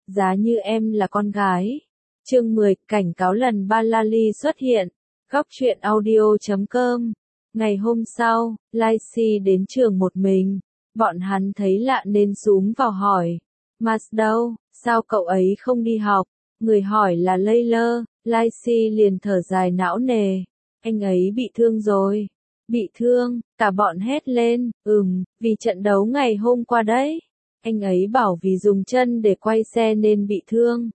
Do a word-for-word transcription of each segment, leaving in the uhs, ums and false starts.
giá như em là con gái. Chương mười, cảnh cáo lần ba Lali xuất hiện. Góc truyện audio chấm com. Ngày hôm sau, Lacey đến trường một mình. Bọn hắn thấy lạ nên xúm vào hỏi. Mas đâu, sao cậu ấy không đi học? Người hỏi là Layla. Lacey liền thở dài não nề. Anh ấy bị thương rồi. Bị thương, cả bọn hét lên. Ừm, vì trận đấu ngày hôm qua đấy. Anh ấy bảo vì dùng chân để quay xe nên bị thương.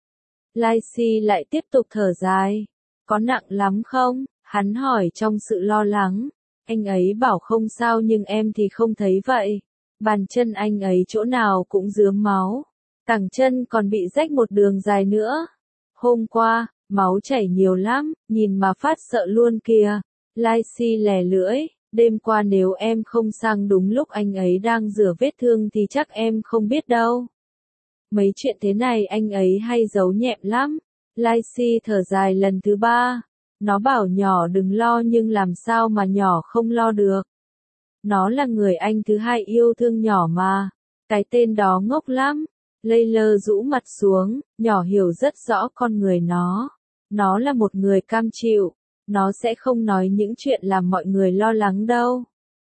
Lacey lại tiếp tục thở dài. Có nặng lắm không? Hắn hỏi trong sự lo lắng. Anh ấy bảo không sao nhưng em thì không thấy vậy. Bàn chân anh ấy chỗ nào cũng rướm máu. Cẳng chân còn bị rách một đường dài nữa. Hôm qua, máu chảy nhiều lắm, nhìn mà phát sợ luôn kìa. Lacey lè lưỡi. Đêm qua nếu em không sang đúng lúc anh ấy đang rửa vết thương thì chắc em không biết đâu. Mấy chuyện thế này anh ấy hay giấu nhẹm lắm. Lacey thở dài lần thứ ba. Nó bảo nhỏ đừng lo nhưng làm sao mà nhỏ không lo được. Nó là người anh thứ hai yêu thương nhỏ mà. Cái tên đó ngốc lắm. Layla rũ mặt xuống, nhỏ hiểu rất rõ con người nó. Nó là một người cam chịu. Nó sẽ không nói những chuyện làm mọi người lo lắng đâu.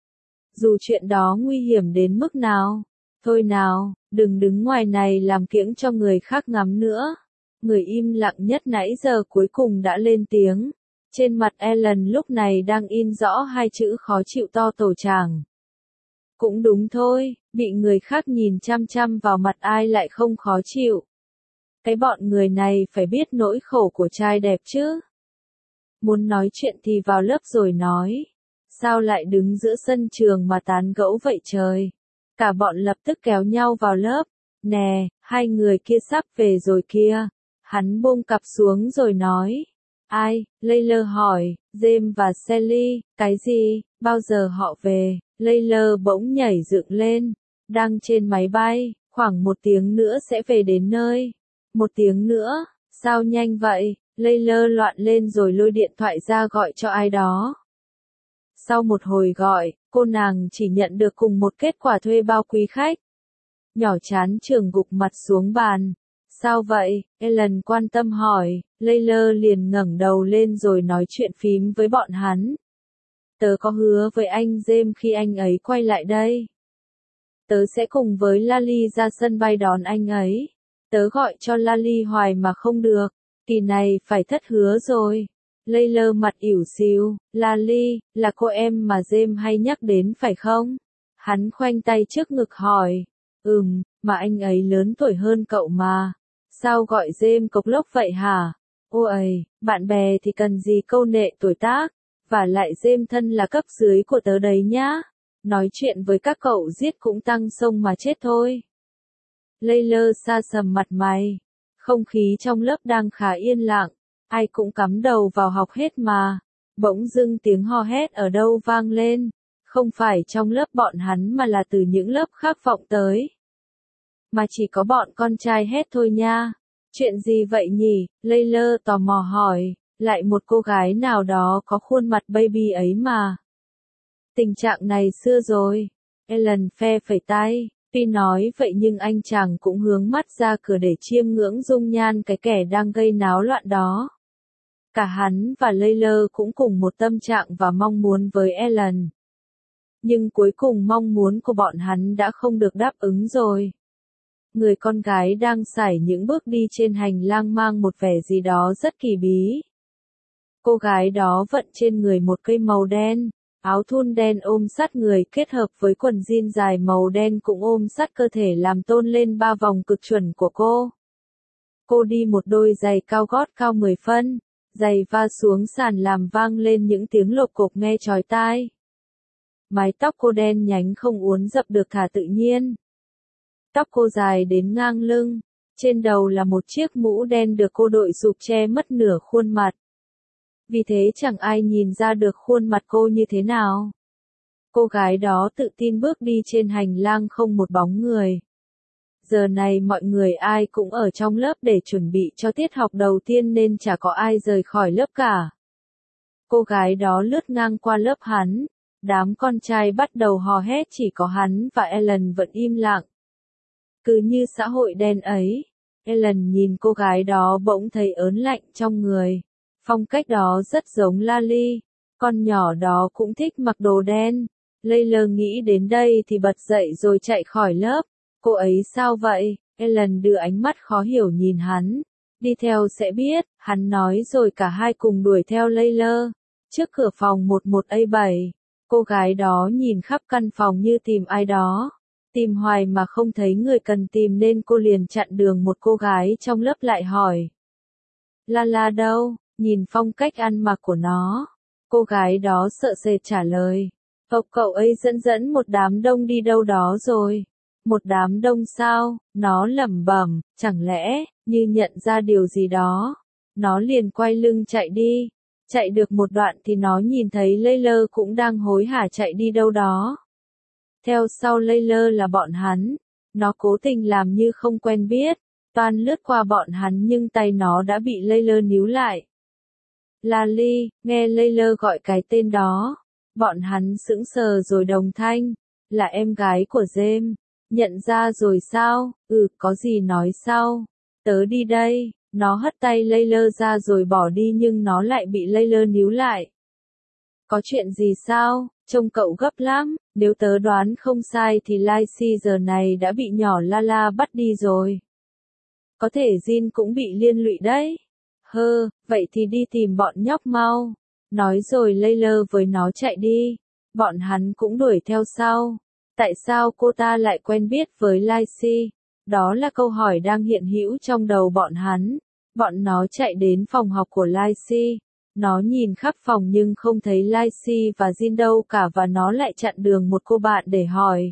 Dù chuyện đó nguy hiểm đến mức nào. Thôi nào, đừng đứng ngoài này làm kiễng cho người khác ngắm nữa. Người im lặng nhất nãy giờ cuối cùng đã lên tiếng. Trên mặt Ellen lúc này đang in rõ hai chữ khó chịu to tổ chảng. Cũng đúng thôi, bị người khác nhìn chăm chăm vào mặt ai lại không khó chịu. Cái bọn người này phải biết nỗi khổ của trai đẹp chứ. Muốn nói chuyện thì vào lớp rồi nói. Sao lại đứng giữa sân trường mà tán gẫu vậy trời? Cả bọn lập tức kéo nhau vào lớp. Nè, hai người kia sắp về rồi kia. Hắn buông cặp xuống rồi nói. Ai? Layla hỏi. James và Sally. Cái gì? Bao giờ họ về? Layla bỗng nhảy dựng lên. Đang trên máy bay. Khoảng một tiếng nữa sẽ về đến nơi. Một tiếng nữa? Sao nhanh vậy? Layla loạn lên rồi lôi điện thoại ra gọi cho ai đó. Sau một hồi gọi, cô nàng chỉ nhận được cùng một kết quả thuê bao quý khách. Nhỏ chán trường gục mặt xuống bàn. Sao vậy? Ellen quan tâm hỏi. Layla liền ngẩng đầu lên rồi nói chuyện phím với bọn hắn. Tớ có hứa với anh James khi anh ấy quay lại đây. Tớ sẽ cùng với Lali ra sân bay đón anh ấy. Tớ gọi cho Lali hoài mà không được. Kỳ này phải thất hứa rồi. Layla mặt ỉu xìu. Lali, là cô em mà James hay nhắc đến phải không? Hắn khoanh tay trước ngực hỏi. Ừm, mà anh ấy lớn tuổi hơn cậu mà. Sao gọi James cộc lốc vậy hả? Ôi, bạn bè thì cần gì câu nệ tuổi tác. Và lại James thân là cấp dưới của tớ đấy nhá. Nói chuyện với các cậu giết cũng tăng sông mà chết thôi. Layla sa sầm mặt mày. Không khí trong lớp đang khá yên lặng. Ai cũng cắm đầu vào học hết mà. Bỗng dưng tiếng hò hét ở đâu vang lên. Không phải trong lớp bọn hắn mà là từ những lớp khác vọng tới. Mà chỉ có bọn con trai hét thôi nha. Chuyện gì vậy nhỉ? Layla tò mò hỏi. Lại một cô gái nào đó có khuôn mặt baby ấy mà. Tình trạng này xưa rồi. Ellen phe phẩy tay. Tuy nói vậy nhưng anh chàng cũng hướng mắt ra cửa để chiêm ngưỡng dung nhan cái kẻ đang gây náo loạn đó. Cả hắn và Layla cũng cùng một tâm trạng và mong muốn với Ellen. Nhưng cuối cùng mong muốn của bọn hắn đã không được đáp ứng rồi. Người con gái đang sải những bước đi trên hành lang mang một vẻ gì đó rất kỳ bí. Cô gái đó vận trên người một cây màu đen. Áo thun đen ôm sát người kết hợp với quần jean dài màu đen cũng ôm sát cơ thể làm tôn lên ba vòng cực chuẩn của cô. Cô đi một đôi giày cao gót cao mười phân, giày va xuống sàn làm vang lên những tiếng lộc cộc nghe chói tai. Mái tóc cô đen nhánh không uốn dập được thả tự nhiên. Tóc cô dài đến ngang lưng, trên đầu là một chiếc mũ đen được cô đội sụp che mất nửa khuôn mặt. Vì thế chẳng ai nhìn ra được khuôn mặt cô như thế nào. Cô gái đó tự tin bước đi trên hành lang không một bóng người. Giờ này mọi người ai cũng ở trong lớp để chuẩn bị cho tiết học đầu tiên nên chả có ai rời khỏi lớp cả. Cô gái đó lướt ngang qua lớp hắn. Đám con trai bắt đầu hò hét chỉ có hắn và Ellen vẫn im lặng. Cứ như xã hội đen ấy. Ellen nhìn cô gái đó bỗng thấy ớn lạnh trong người. Phong cách đó rất giống Lali. Con nhỏ đó cũng thích mặc đồ đen. Layla nghĩ đến đây thì bật dậy rồi chạy khỏi lớp. Cô ấy sao vậy? Ellen đưa ánh mắt khó hiểu nhìn hắn. Đi theo sẽ biết, hắn nói rồi cả hai cùng đuổi theo Layla. Trước cửa phòng một một A bảy, cô gái đó nhìn khắp căn phòng như tìm ai đó. Tìm hoài mà không thấy người cần tìm nên cô liền chặn đường một cô gái trong lớp lại hỏi. Lala đâu? Nhìn phong cách ăn mặc của nó. Cô gái đó sợ sệt trả lời. Cậu cậu ấy dẫn dẫn một đám đông đi đâu đó rồi. Một đám đông sao? Nó lẩm bẩm, chẳng lẽ, như nhận ra điều gì đó. Nó liền quay lưng chạy đi. Chạy được một đoạn thì nó nhìn thấy Layla cũng đang hối hả chạy đi đâu đó. Theo sau Layla là bọn hắn. Nó cố tình làm như không quen biết. Toan lướt qua bọn hắn nhưng tay nó đã bị Layla níu lại. Lali, nghe Layla gọi cái tên đó. Bọn hắn sững sờ rồi đồng thanh. Là em gái của James. Nhận ra rồi sao? Ừ, có gì nói sau. Tớ đi đây. Nó hất tay Layla ra rồi bỏ đi nhưng nó lại bị Layla níu lại. Có chuyện gì sao? Trông cậu gấp lắm. Nếu tớ đoán không sai thì Lacey giờ này đã bị nhỏ Lala bắt đi rồi. Có thể Jin cũng bị liên lụy đấy. Hơ, vậy thì đi tìm bọn nhóc mau. Nói rồi Layla với nó chạy đi. Bọn hắn cũng đuổi theo sau. Tại sao cô ta lại quen biết với Lacey? Đó là câu hỏi đang hiện hữu trong đầu bọn hắn. Bọn nó chạy đến phòng học của Lacey. Nó nhìn khắp phòng nhưng không thấy Lacey và Jin đâu cả và nó lại chặn đường một cô bạn để hỏi.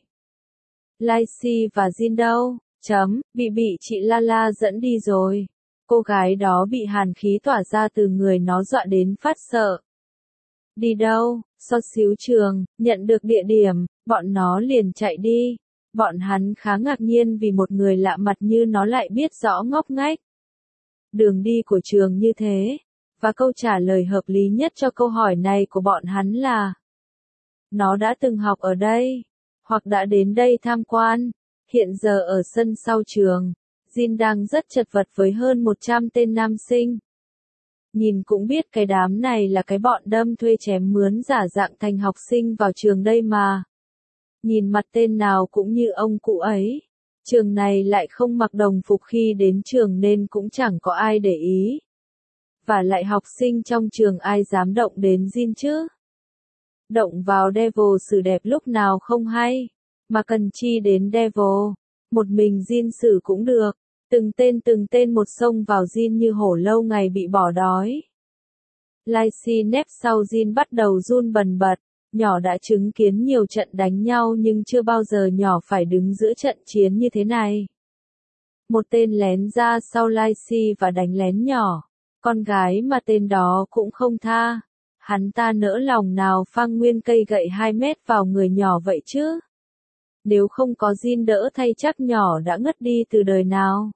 Lacey và Jin đâu? Chấm, bị bị chị Lala dẫn đi rồi. Cô gái đó bị hàn khí tỏa ra từ người nó dọa đến phát sợ. Đi đâu? So xíu trường, nhận được địa điểm, bọn nó liền chạy đi. Bọn hắn khá ngạc nhiên vì một người lạ mặt như nó lại biết rõ ngóc ngách. Đường đi của trường như thế. Và câu trả lời hợp lý nhất cho câu hỏi này của bọn hắn là nó đã từng học ở đây, hoặc đã đến đây tham quan. Hiện giờ ở sân sau trường, Jin đang rất chật vật với hơn một trăm tên nam sinh. Nhìn cũng biết cái đám này là cái bọn đâm thuê chém mướn giả dạng thành học sinh vào trường đây mà. Nhìn mặt tên nào cũng như ông cụ ấy. Trường này lại không mặc đồng phục khi đến trường nên cũng chẳng có ai để ý. Và lại học sinh trong trường ai dám động đến Jin chứ? Động vào Devil xử đẹp lúc nào không hay. Mà cần chi đến Devil. Một mình Jin xử cũng được. Từng tên từng tên một xông vào Jin như hổ lâu ngày bị bỏ đói. Lacey nép sau Jin bắt đầu run bần bật. Nhỏ đã chứng kiến nhiều trận đánh nhau nhưng chưa bao giờ nhỏ phải đứng giữa trận chiến như thế này. Một tên lén ra sau Lacey và đánh lén nhỏ. Con gái mà tên đó cũng không tha. Hắn ta nỡ lòng nào phang nguyên cây gậy hai mét vào người nhỏ vậy chứ? Nếu không có Jin đỡ thay chắc nhỏ đã ngất đi từ đời nào.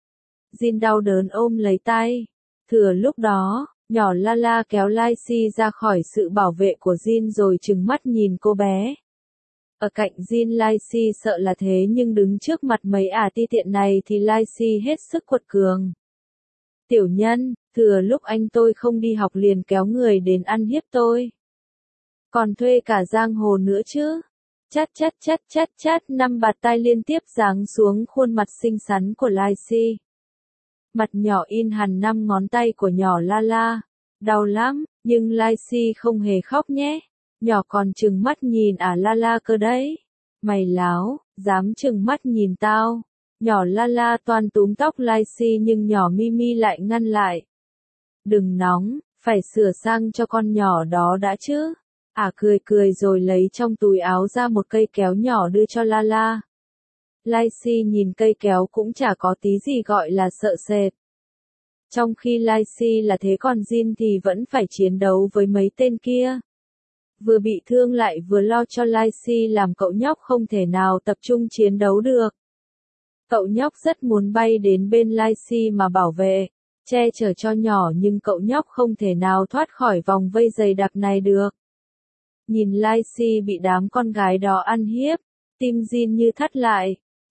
Jin đau đớn ôm lấy tay. Thừa lúc đó, nhỏ Lala kéo Lacey ra khỏi sự bảo vệ của Jin rồi trừng mắt nhìn cô bé. Ở cạnh Jin Lacey sợ là thế nhưng đứng trước mặt mấy ả ti tiện này thì Lacey hết sức quật cường. Tiểu nhân, thừa lúc anh tôi không đi học liền kéo người đến ăn hiếp tôi. Còn thuê cả giang hồ nữa chứ. Chát chát chát chát chát năm bạt tai liên tiếp giáng xuống khuôn mặt xinh xắn của Lacey. Mặt nhỏ in hằn năm ngón tay của nhỏ Lala. Đau lắm, nhưng Lacey không hề khóc nhé. Nhỏ còn trừng mắt nhìn ả Lala cơ đấy. Mày láo, dám trừng mắt nhìn tao. Nhỏ Lala toan túm tóc Lacey nhưng nhỏ Mimi lại ngăn lại. Đừng nóng, phải sửa sang cho con nhỏ đó đã chứ. Ả cười cười rồi lấy trong túi áo ra một cây kéo nhỏ đưa cho Lala. Lacey nhìn cây kéo cũng chả có tí gì gọi là sợ sệt. Trong khi Lacey là thế còn Jin thì vẫn phải chiến đấu với mấy tên kia. Vừa bị thương lại vừa lo cho Lacey làm cậu nhóc không thể nào tập trung chiến đấu được. Cậu nhóc rất muốn bay đến bên Lacey mà bảo vệ, che chở cho nhỏ nhưng cậu nhóc không thể nào thoát khỏi vòng vây dày đặc này được. Nhìn Lacey bị đám con gái đó ăn hiếp, tim Jin như thắt lại.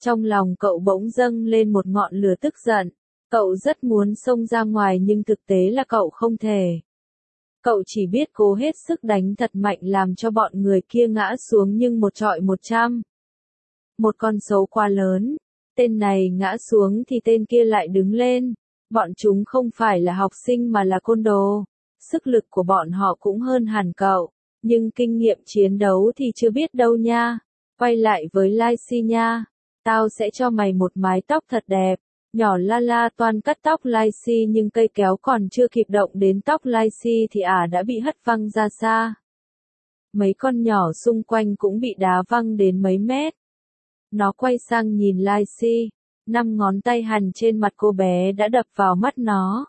Trong lòng cậu bỗng dâng lên một ngọn lửa tức giận. Cậu rất muốn xông ra ngoài nhưng thực tế là cậu không thể. Cậu chỉ biết cố hết sức đánh thật mạnh làm cho bọn người kia ngã xuống nhưng một trọi một trăm. Một con số quá lớn. Tên này ngã xuống thì tên kia lại đứng lên. Bọn chúng không phải là học sinh mà là côn đồ. Sức lực của bọn họ cũng hơn hẳn cậu. Nhưng kinh nghiệm chiến đấu thì chưa biết đâu nha. Quay lại với Lai Si nha. Tao sẽ cho mày một mái tóc thật đẹp. Nhỏ La La toan cắt tóc Lai Si nhưng cây kéo còn chưa kịp động đến tóc Lai Si thì ả đã bị hất văng ra xa. Mấy con nhỏ xung quanh cũng bị đá văng đến mấy mét. Nó quay sang nhìn Lai Si. Năm ngón tay hằn trên mặt cô bé đã đập vào mắt nó.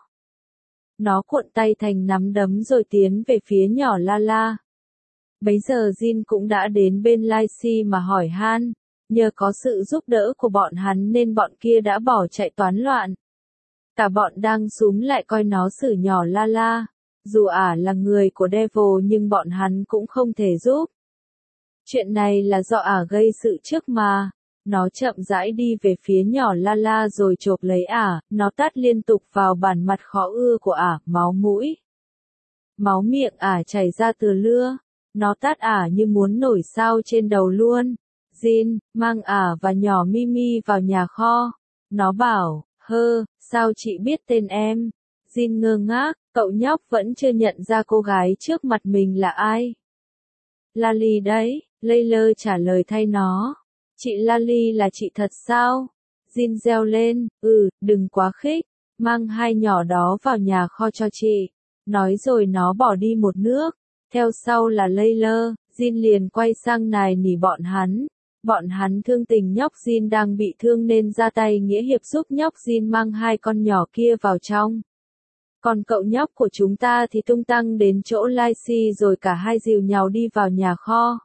Nó cuộn tay thành nắm đấm rồi tiến về phía nhỏ La La. Bấy giờ Jin cũng đã đến bên Lai Si mà hỏi han. Nhờ có sự giúp đỡ của bọn hắn nên bọn kia đã bỏ chạy toán loạn. Cả bọn đang súm lại coi nó xử nhỏ La La. Dù ả là người của Devil nhưng bọn hắn cũng không thể giúp. Chuyện này là do ả gây sự trước mà. Nó chậm rãi đi về phía nhỏ La La rồi chộp lấy ả, nó tát liên tục vào bản mặt khó ưa của ả, máu mũi. Máu miệng ả chảy ra từ lưa. Nó tát ả như muốn nổi sao trên đầu luôn. Jin, mang ả và nhỏ Mimi vào nhà kho. Nó bảo, hơ, sao chị biết tên em? Jin ngơ ngác, cậu nhóc vẫn chưa nhận ra cô gái trước mặt mình là ai. Lali đấy, Layla trả lời thay nó. Chị Lali là chị thật sao? Jin reo lên, ừ, đừng quá khích, mang hai nhỏ đó vào nhà kho cho chị. Nói rồi nó bỏ đi một nước, theo sau là Layla, Jin liền quay sang nài nỉ bọn hắn. Bọn hắn thương tình nhóc Jin đang bị thương nên ra tay nghĩa hiệp giúp nhóc Jin mang hai con nhỏ kia vào trong. Còn cậu nhóc của chúng ta thì tung tăng đến chỗ Lai Si rồi cả hai dìu nhau đi vào nhà kho.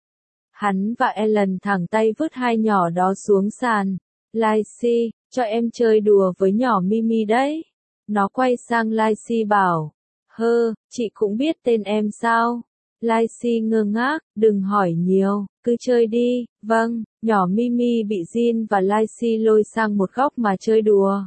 Hắn và Ellen thẳng tay vứt hai nhỏ đó xuống sàn. Lai Si, cho em chơi đùa với nhỏ Mimi đấy. Nó quay sang Lai Si bảo. Hơ, chị cũng biết tên em sao? Lai Si ngơ ngác, đừng hỏi nhiều, cứ chơi đi. Vâng, nhỏ Mimi bị Jin và Lai Si lôi sang một góc mà chơi đùa.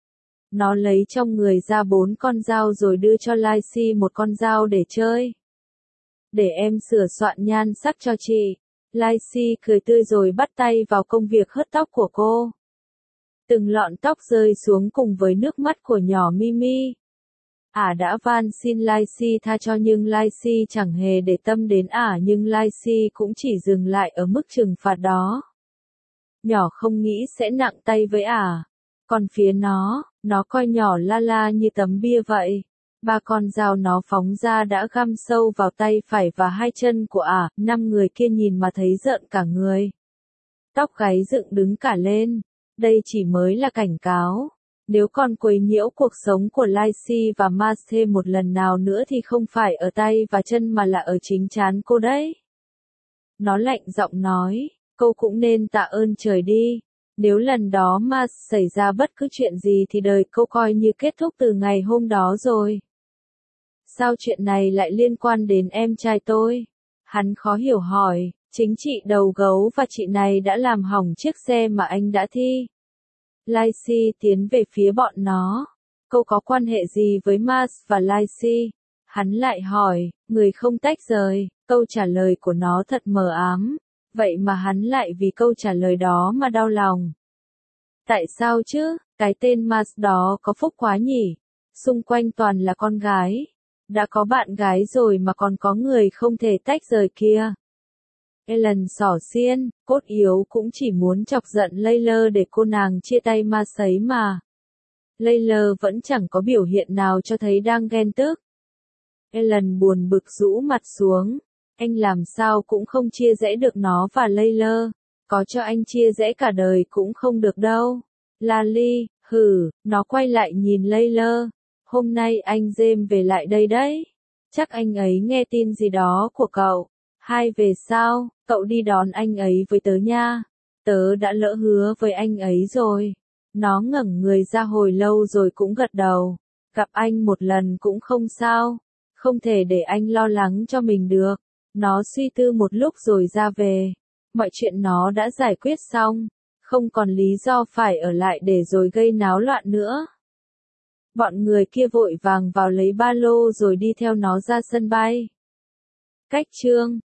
Nó lấy trong người ra bốn con dao rồi đưa cho Lai Si một con dao để chơi. Để em sửa soạn nhan sắc cho chị. Lai Si cười tươi rồi bắt tay vào công việc hớt tóc của cô. Từng lọn tóc rơi xuống cùng với nước mắt của nhỏ Mimi. Ả đã van xin Lai Si tha cho nhưng Lai Si chẳng hề để tâm đến ả nhưng Lai Si cũng chỉ dừng lại ở mức trừng phạt đó. Nhỏ không nghĩ sẽ nặng tay với ả. Còn phía nó, nó coi nhỏ La La như tấm bia vậy. Ba con dao nó phóng ra đã găm sâu vào tay phải và hai chân của ả, năm người kia nhìn mà thấy rợn cả người. Tóc gáy dựng đứng cả lên. Đây chỉ mới là cảnh cáo. Nếu còn quấy nhiễu cuộc sống của Lai Si và Mars thêm một lần nào nữa thì không phải ở tay và chân mà là ở chính trán cô đấy. Nó lạnh giọng nói, cô cũng nên tạ ơn trời đi. Nếu lần đó Mars xảy ra bất cứ chuyện gì thì đời cô coi như kết thúc từ ngày hôm đó rồi. Sao chuyện này lại liên quan đến em trai tôi? Hắn khó hiểu hỏi, chính chị đầu gấu và chị này đã làm hỏng chiếc xe mà anh đã thi. Lai Si tiến về phía bọn nó. Cô có quan hệ gì với Mars và Lai Si? Hắn lại hỏi, người không tách rời, câu trả lời của nó thật mờ ám. Vậy mà hắn lại vì câu trả lời đó mà đau lòng. Tại sao chứ, cái tên Mars đó có phúc quá nhỉ? Xung quanh toàn là con gái. Đã có bạn gái rồi mà còn có người không thể tách rời kia. Ellen xỏ xiên, cốt yếu cũng chỉ muốn chọc giận Layla để cô nàng chia tay Mars ấy mà. Layla vẫn chẳng có biểu hiện nào cho thấy đang ghen tức. Ellen buồn bực rũ mặt xuống. Anh làm sao cũng không chia rẽ được nó và Layla. Có cho anh chia rẽ cả đời cũng không được đâu. Lali, hừ, nó quay lại nhìn Layla. Hôm nay anh James về lại đây đấy. Chắc anh ấy nghe tin gì đó của cậu. Hai về sao, cậu đi đón anh ấy với tớ nha. Tớ đã lỡ hứa với anh ấy rồi. Nó ngẩng người ra hồi lâu rồi cũng gật đầu. Gặp anh một lần cũng không sao. Không thể để anh lo lắng cho mình được. Nó suy tư một lúc rồi ra về. Mọi chuyện nó đã giải quyết xong. không còn lý do phải ở lại để rồi gây náo loạn nữa. Bọn người kia vội vàng vào lấy ba lô rồi đi theo nó ra sân bay. Cách chương